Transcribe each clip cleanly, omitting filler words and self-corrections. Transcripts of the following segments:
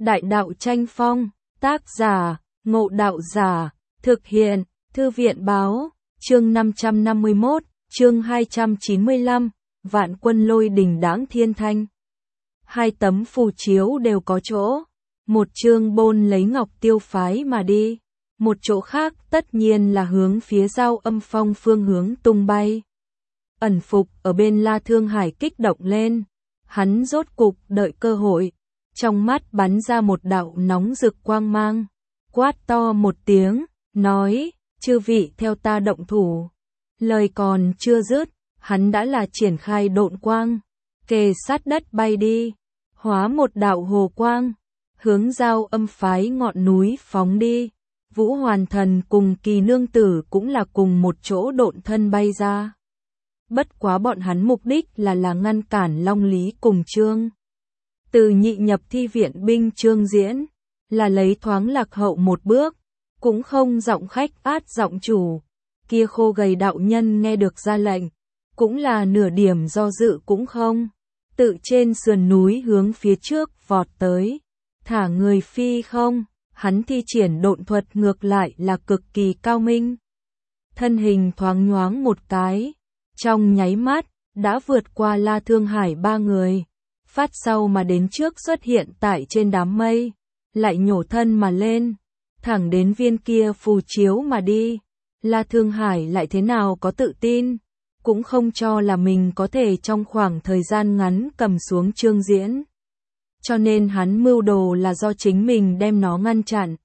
Đại đạo tranh phong, tác giả, Ngộ Đạo Giả, thực hiện, Thư viện báo, chương 551, chương 295, Vạn Quân Lôi Đình Đãng Thiên Thanh. Hai tấm phù chiếu đều có chỗ, một chương bôn lấy Ngọc Tiêu phái mà đi, một chỗ khác tất nhiên là hướng phía Giao Âm Phong phương hướng tung bay. Ẩn Phục ở bên La Thương Hải kích động lên, hắn rốt cục đợi cơ hội, trong mắt bắn ra một đạo nóng rực quang mang, quát to một tiếng, nói, chư vị theo ta động thủ. Lời còn chưa dứt, hắn đã là triển khai độn quang, kề sát đất bay đi, hóa một đạo hồ quang, hướng Giao Âm phái ngọn núi phóng đi. Vũ Hoàn Thần cùng Kỳ Nương Tử cũng là cùng một chỗ độn thân bay ra. Bất quá bọn hắn mục đích là ngăn cản Long Lý cùng Trương Từ Nhị nhập thi viện binh Trương Diễn, là lấy thoáng lạc hậu một bước, cũng không giọng khách át giọng chủ. Kia khô gầy đạo nhân nghe được ra lệnh, cũng là nửa điểm do dự cũng không, tự trên sườn núi hướng phía trước vọt tới, thả người phi không. Hắn thi triển độn thuật ngược lại là cực kỳ cao minh. Thân hình thoáng nhoáng một cái, trong nháy mắt, đã vượt qua La Thương Hải ba người, phát sau mà đến trước xuất hiện tại trên đám mây, lại nhổ thân mà lên, thẳng đến viên kia phù chiếu mà đi. La Thương Hải lại thế nào có tự tin, cũng không cho là mình có thể trong khoảng thời gian ngắn cầm xuống Trương Diễn. Cho nên hắn mưu đồ là do chính mình đem nó ngăn chặn,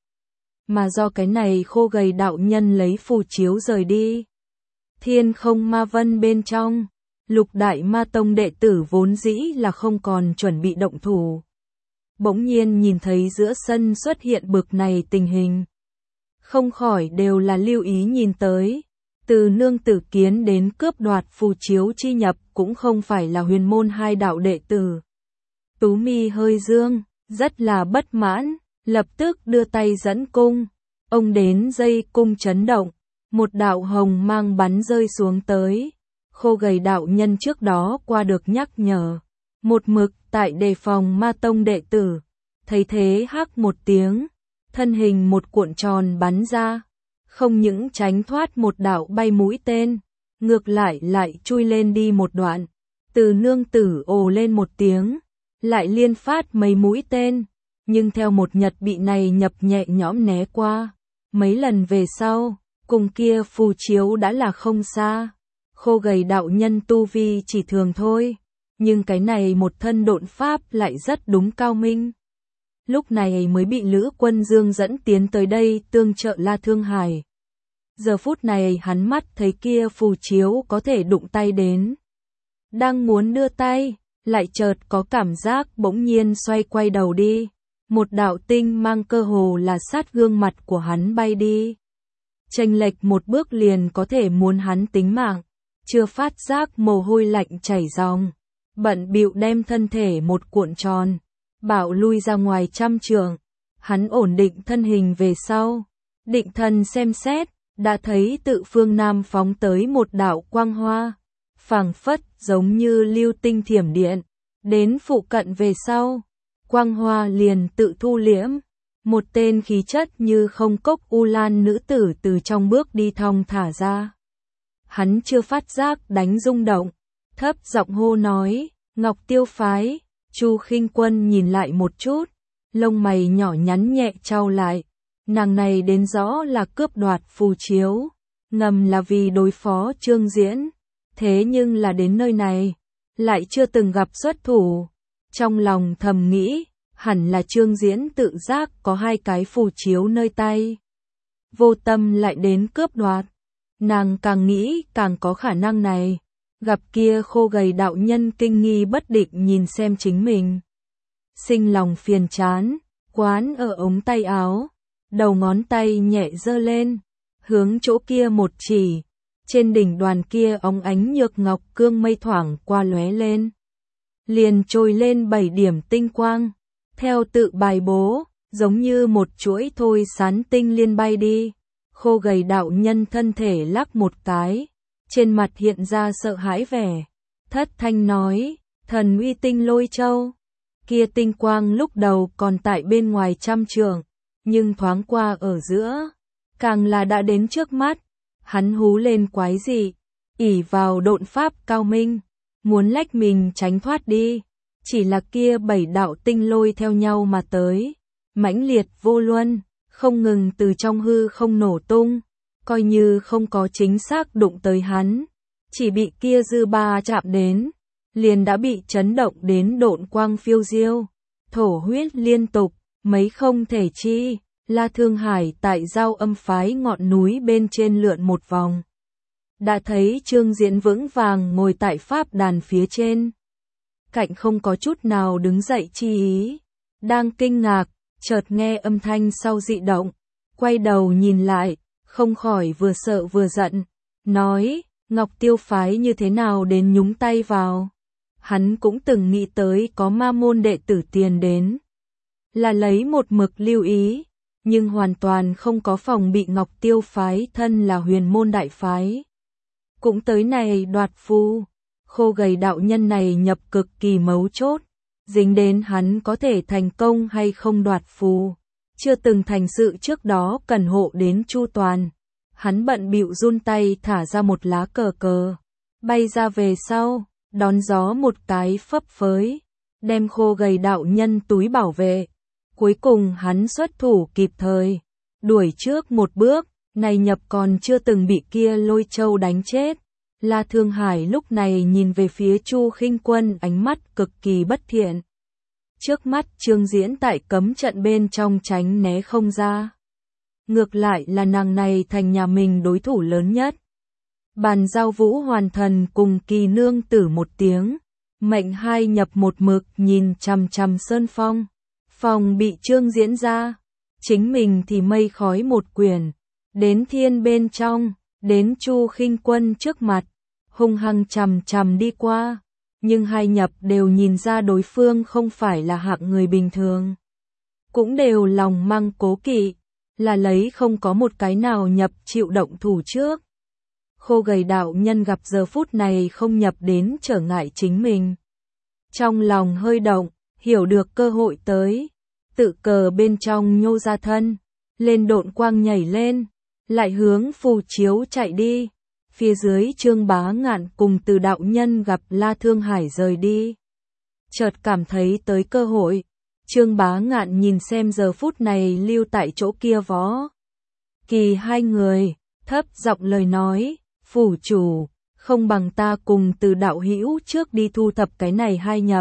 mà do cái này khô gầy đạo nhân lấy phù chiếu rời đi. Thiên Không Ma Vân bên trong, Lục Đại Ma Tông đệ tử vốn dĩ là không còn chuẩn bị động thủ. Bỗng nhiên nhìn thấy giữa sân xuất hiện bực này tình hình, không khỏi đều là lưu ý nhìn tới. Từ Nương Tử Kiến đến cướp đoạt phù chiếu chi nhập cũng không phải là huyền môn hai đạo đệ tử. Tú mi hơi dương, rất là bất mãn, lập tức đưa tay dẫn cung. Ông đến dây cung chấn động, một đạo hồng mang bắn rơi xuống tới. Khô gầy đạo nhân trước đó qua được nhắc nhở, một mực tại đề phòng Ma Tông đệ tử, thấy thế hắc một tiếng, thân hình một cuộn tròn bắn ra, không những tránh thoát một đạo bay mũi tên, ngược lại chui lên đi một đoạn. Từ Nương Tử ồ lên một tiếng, lại liên phát mấy mũi tên, nhưng theo một nhật bị này nhập nhẹ nhõm né qua. Mấy lần về sau, cùng kia phù chiếu đã là không xa. Khô gầy đạo nhân tu vi chỉ thường thôi, nhưng cái này một thân độn pháp lại rất đúng cao minh. Lúc này mới bị Lữ Quân Dương dẫn tiến tới đây tương trợ La Thương Hải. Giờ phút này hắn mắt thấy kia phù chiếu có thể đụng tay đến, đang muốn đưa tay, lại chợt có cảm giác bỗng nhiên xoay quay đầu đi. Một đạo tinh mang cơ hồ là sát gương mặt của hắn bay đi. Chênh lệch một bước liền có thể muốn hắn tính mạng. Chưa phát giác mồ hôi lạnh chảy ròng, bận bịu đem thân thể một cuộn tròn, bảo lui ra ngoài trăm trượng. Hắn ổn định thân hình về sau, định thần xem xét, đã thấy tự phương nam phóng tới một đạo quang hoa, phảng phất giống như lưu tinh thiểm điện. Đến phụ cận về sau, quang hoa liền tự thu liễm, một tên khí chất như không cốc u lan nữ tử từ trong bước đi thong thả ra. Hắn chưa phát giác đánh rung động, thấp giọng hô nói, Ngọc Tiêu phái. Chu Khinh Quân nhìn lại một chút, lông mày nhỏ nhắn nhẹ chau lại, nàng này đến rõ là cướp đoạt phù chiếu, ngầm là vì đối phó Trương Diễn, thế nhưng là đến nơi này, lại chưa từng gặp xuất thủ. Trong lòng thầm nghĩ, hẳn là Trương Diễn tự giác có hai cái phù chiếu nơi tay, vô tâm lại đến cướp đoạt. Nàng càng nghĩ càng có khả năng này. Gặp kia khô gầy đạo nhân kinh nghi bất định nhìn xem chính mình, sinh lòng phiền chán, quán ở ống tay áo, đầu ngón tay nhẹ giơ lên, hướng chỗ kia một chỉ. Trên đỉnh đoàn kia óng ánh nhược ngọc cương mây thoảng qua lóe lên, liền trồi lên 7 điểm tinh quang, theo tự bài bố, giống như một chuỗi thôi sán tinh liên bay đi. Khô gầy đạo nhân thân thể lắc một cái, trên mặt hiện ra sợ hãi vẻ, thất thanh nói, thần uy tinh lôi châu. Kia tinh quang lúc đầu còn tại bên ngoài trăm trượng, nhưng thoáng qua ở giữa, càng là đã đến trước mắt. Hắn hú lên quái dị, ỷ vào độn pháp cao minh, muốn lách mình tránh thoát đi. Chỉ là kia 7 đạo tinh lôi theo nhau mà tới, mãnh liệt vô luân, không ngừng từ trong hư không nổ tung, coi như không có chính xác đụng tới hắn, chỉ bị kia dư ba chạm đến, liền đã bị chấn động đến độn quang phiêu diêu, thổ huyết liên tục, mấy không thể chi. La Thương Hải tại Giao Âm phái ngọn núi bên trên lượn một vòng, đã thấy Trương Diễn vững vàng ngồi tại pháp đàn phía trên, cạnh không có chút nào đứng dậy chi ý, đang kinh ngạc, chợt nghe âm thanh sau dị động, quay đầu nhìn lại, không khỏi vừa sợ vừa giận, nói, Ngọc Tiêu phái như thế nào đến nhúng tay vào. Hắn cũng từng nghĩ tới có ma môn đệ tử tiền đến, là lấy một mực lưu ý, nhưng hoàn toàn không có phòng bị Ngọc Tiêu phái thân là huyền môn đại phái. Cũng tới này đoạt phù, khô gầy đạo nhân này nhập cực kỳ mấu chốt, dính đến hắn có thể thành công hay không đoạt phù, chưa từng thành sự trước đó cần hộ đến chu toàn. Hắn bận bịu run tay thả ra một lá cờ cờ, bay ra về sau, đón gió một cái phấp phới, đem khô gầy đạo nhân túi bảo vệ. Cuối cùng hắn xuất thủ kịp thời, đuổi trước một bước, này nhập còn chưa từng bị kia lôi châu đánh chết. La Thương Hải lúc này nhìn về phía Chu Khinh Quân ánh mắt cực kỳ bất thiện. Trước mắt Trương Diễn tại cấm trận bên trong tránh né không ra. Ngược lại là nàng này thành nhà mình đối thủ lớn nhất. Bàn giao Vũ Hoàn Thần cùng Kỳ Nương Tử một tiếng, mệnh hai nhập một mực nhìn chằm chằm Sơn Phong. Phòng bị Trương Diễn ra, chính mình thì mây khói một quyển, đến thiên bên trong, đến Chu Khinh Quân trước mặt, hung hăng chằm chằm đi qua, nhưng hai nhập đều nhìn ra đối phương không phải là hạng người bình thường. Cũng đều lòng mang cố kỵ, là lấy không có một cái nào nhập chịu động thủ trước. Khô gầy đạo nhân gặp giờ phút này không nhập đến trở ngại chính mình. Trong lòng hơi động, hiểu được cơ hội tới, tự cờ bên trong nhô ra thân, lên độn quang nhảy lên, lại hướng phù chiếu chạy đi. Phía dưới Trương Bá Ngạn cùng Từ đạo nhân gặp La Thương Hải rời đi, chợt cảm thấy tới cơ hội. Trương Bá Ngạn nhìn xem giờ phút này lưu tại chỗ kia Võ Kỳ hai người, thấp giọng lời nói, phủ chủ, không bằng ta cùng Từ đạo hữu trước đi thu thập cái này hai nhập.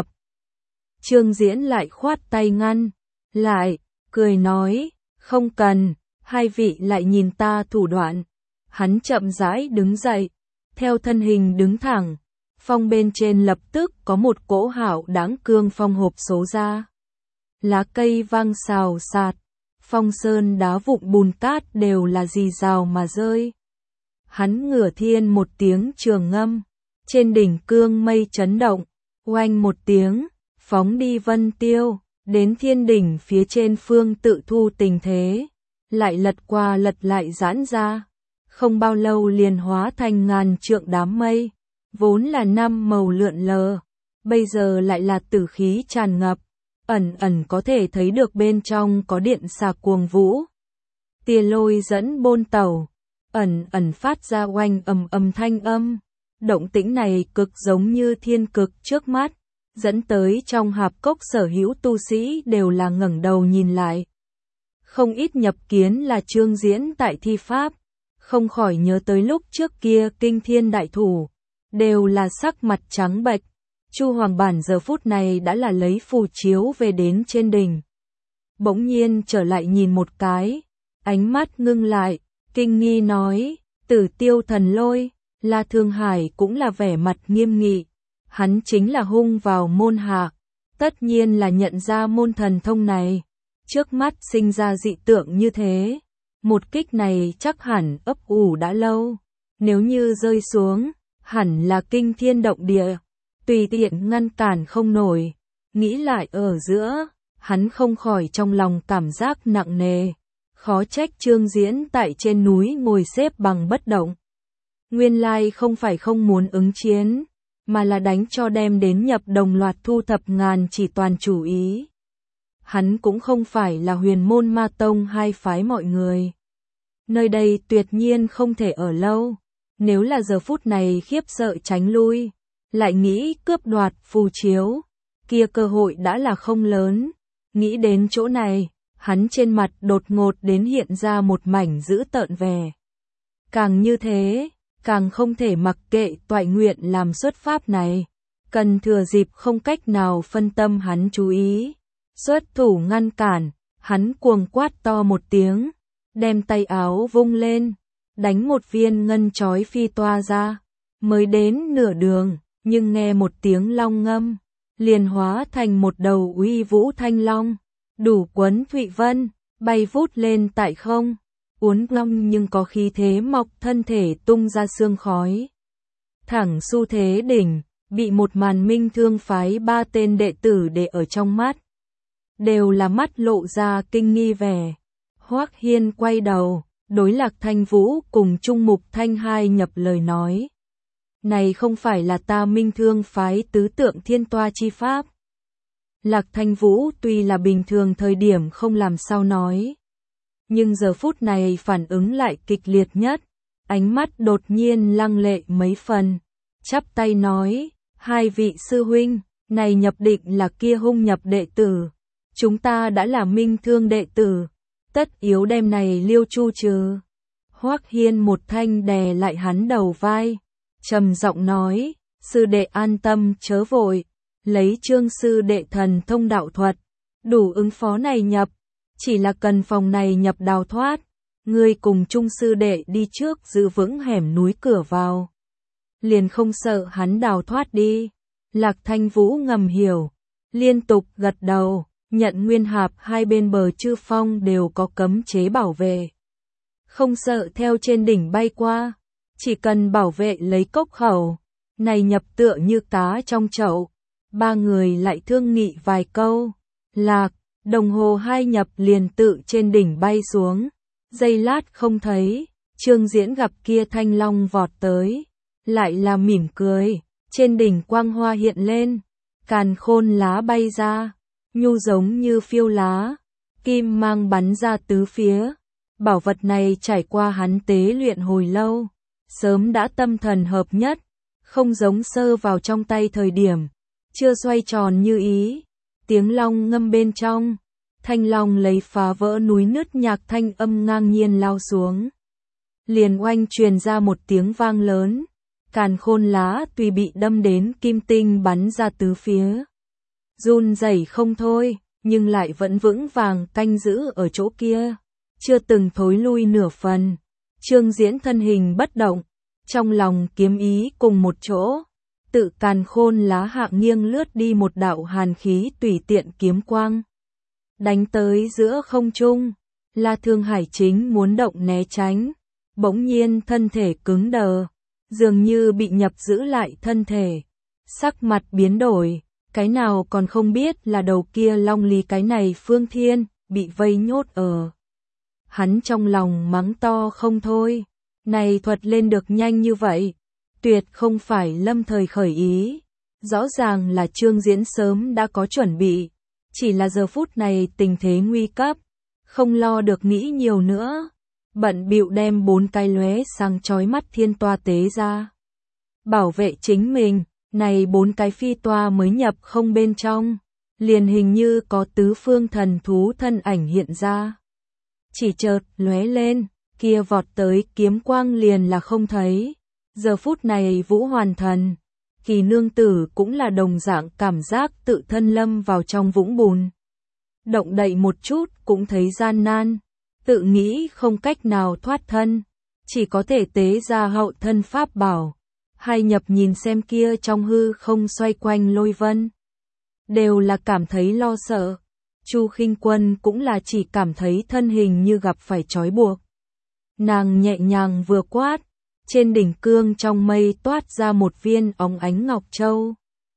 Trương Diễn lại khoát tay ngăn lại, cười nói, không cần, hai vị lại nhìn ta thủ đoạn. Hắn chậm rãi đứng dậy, theo thân hình đứng thẳng, phong bên trên lập tức có một cỗ hảo đáng cương phong hộp số ra. Lá cây vang xào xạc, phong sơn đá vụn bùn cát đều là rì rào mà rơi. Hắn ngửa thiên một tiếng trường ngâm, trên đỉnh cương mây chấn động, oanh một tiếng, phóng đi vân tiêu, đến thiên đỉnh phía trên phương tự thu tình thế, lại lật qua lật lại giãn ra, không bao lâu liền hóa thành ngàn trượng đám mây, vốn là năm màu lượn lờ, bây giờ lại là tử khí tràn ngập, ẩn ẩn có thể thấy được bên trong có điện xà cuồng vũ. Tia lôi dẫn bôn tàu, ẩn ẩn phát ra oanh ầm thanh âm, động tĩnh này cực giống như thiên cực trước mắt, dẫn tới trong hạp cốc sở hữu tu sĩ đều là ngẩng đầu nhìn lại. Không ít nhập kiến là Trương Diễn tại thi pháp, không khỏi nhớ tới lúc trước kia kinh thiên đại thủ, đều là sắc mặt trắng bệch. Chu Hoàng Bản giờ phút này đã là lấy phù chiếu về đến trên đỉnh. Bỗng nhiên trở lại nhìn một cái, ánh mắt ngưng lại, kinh nghi nói, Tử Tiêu thần lôi. La Thương Hải cũng là vẻ mặt nghiêm nghị, hắn chính là hung vào môn hạ, tất nhiên là nhận ra môn thần thông này, trước mắt sinh ra dị tượng như thế, một kích này chắc hẳn ấp ủ đã lâu, nếu như rơi xuống, hẳn là kinh thiên động địa, tùy tiện ngăn cản không nổi. Nghĩ lại ở giữa, hắn không khỏi trong lòng cảm giác nặng nề, khó trách Trương Diễn tại trên núi ngồi xếp bằng bất động. Nguyên lai không phải không muốn ứng chiến, mà là đánh cho đem đến nhập đồng loạt thu thập ngàn chỉ toàn chủ ý. Hắn cũng không phải là huyền môn ma tông hai phái mọi người. Nơi đây tuyệt nhiên không thể ở lâu. Nếu là giờ phút này khiếp sợ tránh lui, lại nghĩ cướp đoạt phù chiếu, kia cơ hội đã là không lớn. Nghĩ đến chỗ này, hắn trên mặt đột ngột đến hiện ra một mảnh dữ tợn vẻ. Càng như thế, càng không thể mặc kệ toại nguyện làm xuất pháp này. Cần thừa dịp không cách nào phân tâm hắn chú ý. Xuất thủ ngăn cản, hắn cuồng quát to một tiếng, đem tay áo vung lên, đánh một viên ngân chói phi toa ra. Mới đến nửa đường, nhưng nghe một tiếng long ngâm, liền hóa thành một đầu uy vũ thanh long, đủ quấn Thụy Vân, bay vút lên tại không. Uốn long nhưng có khí thế mọc thân thể tung ra sương khói. Thẳng xu thế đỉnh, bị một màn minh thương phái ba tên đệ tử để ở trong mắt. Đều là mắt lộ ra kinh nghi vẻ. Hoắc Hiên quay đầu, đối Lạc Thanh Vũ cùng Trung Mục Thanh hai nhập lời nói. Này không phải là ta minh thương phái tứ tượng thiên toa chi pháp. Lạc Thanh Vũ tuy là bình thường thời điểm không làm sao nói. Nhưng giờ phút này phản ứng lại kịch liệt nhất. Ánh mắt đột nhiên lăng lệ mấy phần. Chắp tay nói, hai vị sư huynh, này nhập định là kia hung nhập đệ tử. Chúng ta đã là minh thương đệ tử, tất yếu đem này liêu chu trừ. Hoắc Hiên một thanh đè lại hắn đầu vai, trầm giọng nói, sư đệ an tâm chớ vội, lấy Trương sư đệ thần thông đạo thuật, đủ ứng phó này nhập, chỉ là cần phòng này nhập đào thoát, ngươi cùng Trung sư đệ đi trước giữ vững hẻm núi cửa vào. Liền không sợ hắn đào thoát đi. Lạc Thanh Vũ ngầm hiểu, liên tục gật đầu. Nhận nguyên hạp hai bên bờ chư phong đều có cấm chế bảo vệ. Không sợ theo trên đỉnh bay qua, chỉ cần bảo vệ lấy cốc khẩu. Này nhập tựa như cá trong chậu. Ba người lại thương nghị vài câu. Lạc, đồng hồ hai nhập liền tự trên đỉnh bay xuống. Giây lát không thấy, Trương Diễn gặp kia thanh long vọt tới. Lại là mỉm cười, trên đỉnh quang hoa hiện lên. Càn khôn lá bay ra. Nhu giống như phiêu lá, kim mang bắn ra tứ phía. Bảo vật này trải qua hắn tế luyện hồi lâu, sớm đã tâm thần hợp nhất, không giống sơ vào trong tay thời điểm, chưa xoay tròn như ý. Tiếng long ngâm bên trong, thanh long lấy phá vỡ núi nứt nhạc thanh âm ngang nhiên lao xuống. Liền oanh truyền ra một tiếng vang lớn, càn khôn lá tuy bị đâm đến kim tinh bắn ra tứ phía. Run rẩy không thôi, nhưng lại vẫn vững vàng canh giữ ở chỗ kia, chưa từng thối lui nửa phần. Trương Diễn thân hình bất động, trong lòng kiếm ý cùng một chỗ, tự càn khôn lá hạ nghiêng lướt đi một đạo hàn khí tùy tiện kiếm quang. Đánh tới giữa không trung, La Thương Hải chính muốn động né tránh, bỗng nhiên thân thể cứng đờ, dường như bị nhập giữ lại thân thể, sắc mặt biến đổi. Cái nào còn không biết là đầu kia long lý cái này Phương Thiên, bị vây nhốt ở. Hắn trong lòng mắng to không thôi, này thuật lên được nhanh như vậy, tuyệt không phải lâm thời khởi ý. Rõ ràng là Trương Diễn sớm đã có chuẩn bị, chỉ là giờ phút này tình thế nguy cấp, không lo được nghĩ nhiều nữa. Bận bịu đem 4 cái lóe sáng chói mắt thiên toa tế ra. Bảo vệ chính mình. Này 4 cái phi toa mới nhập không bên trong, liền hình như có tứ phương thần thú thân ảnh hiện ra. Chỉ chợt lóe lên, kia vọt tới kiếm quang liền là không thấy. Giờ phút này Vũ Hoàn Thần, Kỳ nương tử cũng là đồng dạng cảm giác tự thân lâm vào trong vũng bùn. Động đậy một chút cũng thấy gian nan, tự nghĩ không cách nào thoát thân, chỉ có thể tế ra hậu thân pháp bảo. Hai nhập nhìn xem kia trong hư không xoay quanh lôi vân, đều là cảm thấy lo sợ. Chu Khinh Quân cũng là chỉ cảm thấy thân hình như gặp phải trói buộc. Nàng nhẹ nhàng vừa quát, trên đỉnh cương trong mây toát ra một viên óng ánh ngọc châu.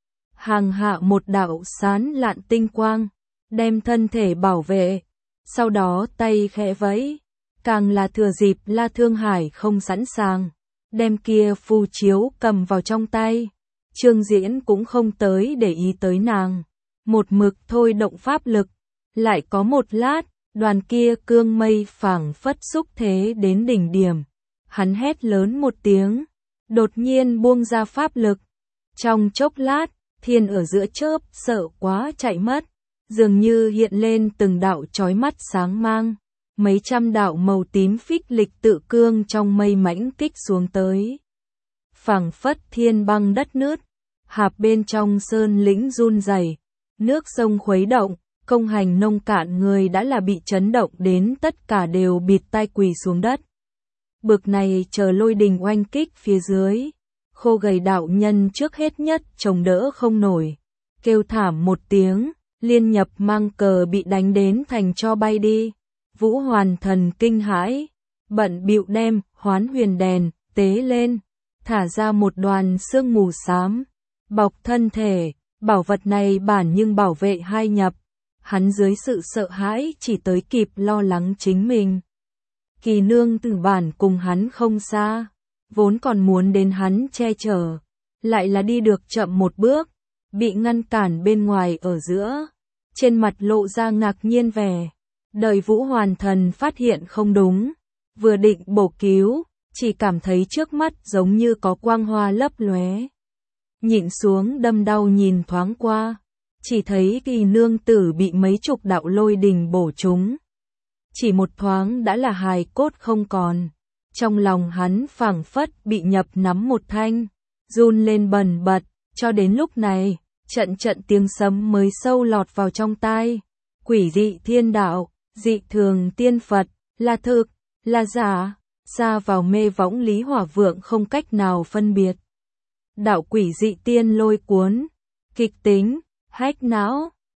Hàng hạ một đạo sán lạn tinh quang, đem thân thể bảo vệ. Sau đó tay khẽ vẫy, càng là thừa dịp La Thương Hải không sẵn sàng, đem kia phù chiếu cầm vào trong tay, Trương Diễn cũng không tới để ý tới nàng, một mực thôi động pháp lực. Lại có một lát, đoàn kia cương mây phảng phất xúc thế đến đỉnh điểm. Hắn hét lớn một tiếng, đột nhiên buông ra pháp lực. Trong chốc lát, thiên ở giữa chớp sợ quá chạy mất, dường như hiện lên từng đạo chói mắt sáng mang. Mấy trăm đạo màu tím phích lịch tự cương trong mây mãnh kích xuống tới. Phảng phất thiên băng đất nứt, hạp bên trong sơn lĩnh run rẩy, nước sông khuấy động, công hành nông cạn người đã là bị chấn động đến tất cả đều bịt tai quỳ xuống đất. Bực này chờ lôi đình oanh kích phía dưới, khô gầy đạo nhân trước hết nhất chống đỡ không nổi, kêu thảm một tiếng, liên nhập mang cờ bị đánh đến thành cho bay đi. Vũ Hoàn Thần kinh hãi, bận bịu đem Hoán Huyền đèn tế lên, thả ra một đoàn sương mù xám, bọc thân thể. Bảo vật này bản nhưng bảo vệ hai nhập, hắn dưới sự sợ hãi chỉ tới kịp lo lắng chính mình. Kỳ nương tử bản cùng hắn không xa, vốn còn muốn đến hắn che chở, lại là đi được chậm một bước, bị ngăn cản bên ngoài ở giữa, trên mặt lộ ra ngạc nhiên vẻ. Đợi Vũ Hoàn Thần phát hiện không đúng, vừa định bổ cứu, chỉ cảm thấy trước mắt giống như có quang hoa lấp lóe. Nhịn xuống đâm đau nhìn thoáng qua, chỉ thấy Kỳ nương tử bị mấy chục đạo lôi đình bổ trúng. Chỉ một thoáng đã là hài cốt không còn, trong lòng hắn phảng phất bị nhập nắm một thanh, run lên bần bật, cho đến lúc này, trận trận tiếng sấm mới sâu lọt vào trong tai. Quỷ dị thiên đạo, dị thường tiên Phật, là thực, là giả, xa vào mê võng Lý Hỏa Vượng không cách nào phân biệt. Đạo quỷ dị tiên lôi cuốn, kịch tính, hách não.